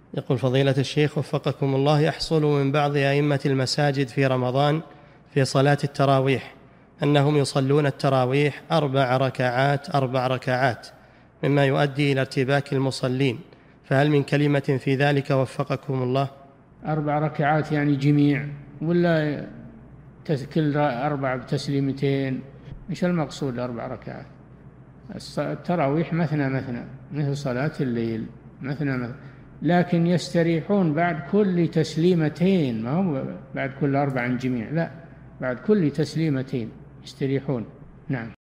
يقول فضيلة الشيخ وفقكم الله، يحصل من بعض أئمة المساجد في رمضان في صلاة التراويح أنهم يصلون التراويح 4 ركعات مما يؤدي إلى ارتباك المصلين، فهل من كلمة في ذلك وفقكم الله؟ 4 ركعات يعني جميع ولا كل 4 بتسليمتين؟ إيش المقصود 4 ركعات؟ التراويح مثنى مثنى مثل صلاة الليل، مثنى مثنى، لكن يستريحون بعد كل تسليمتين، ما هو بعد كل 4 جميع، لا، بعد كل تسليمتين يستريحون. نعم.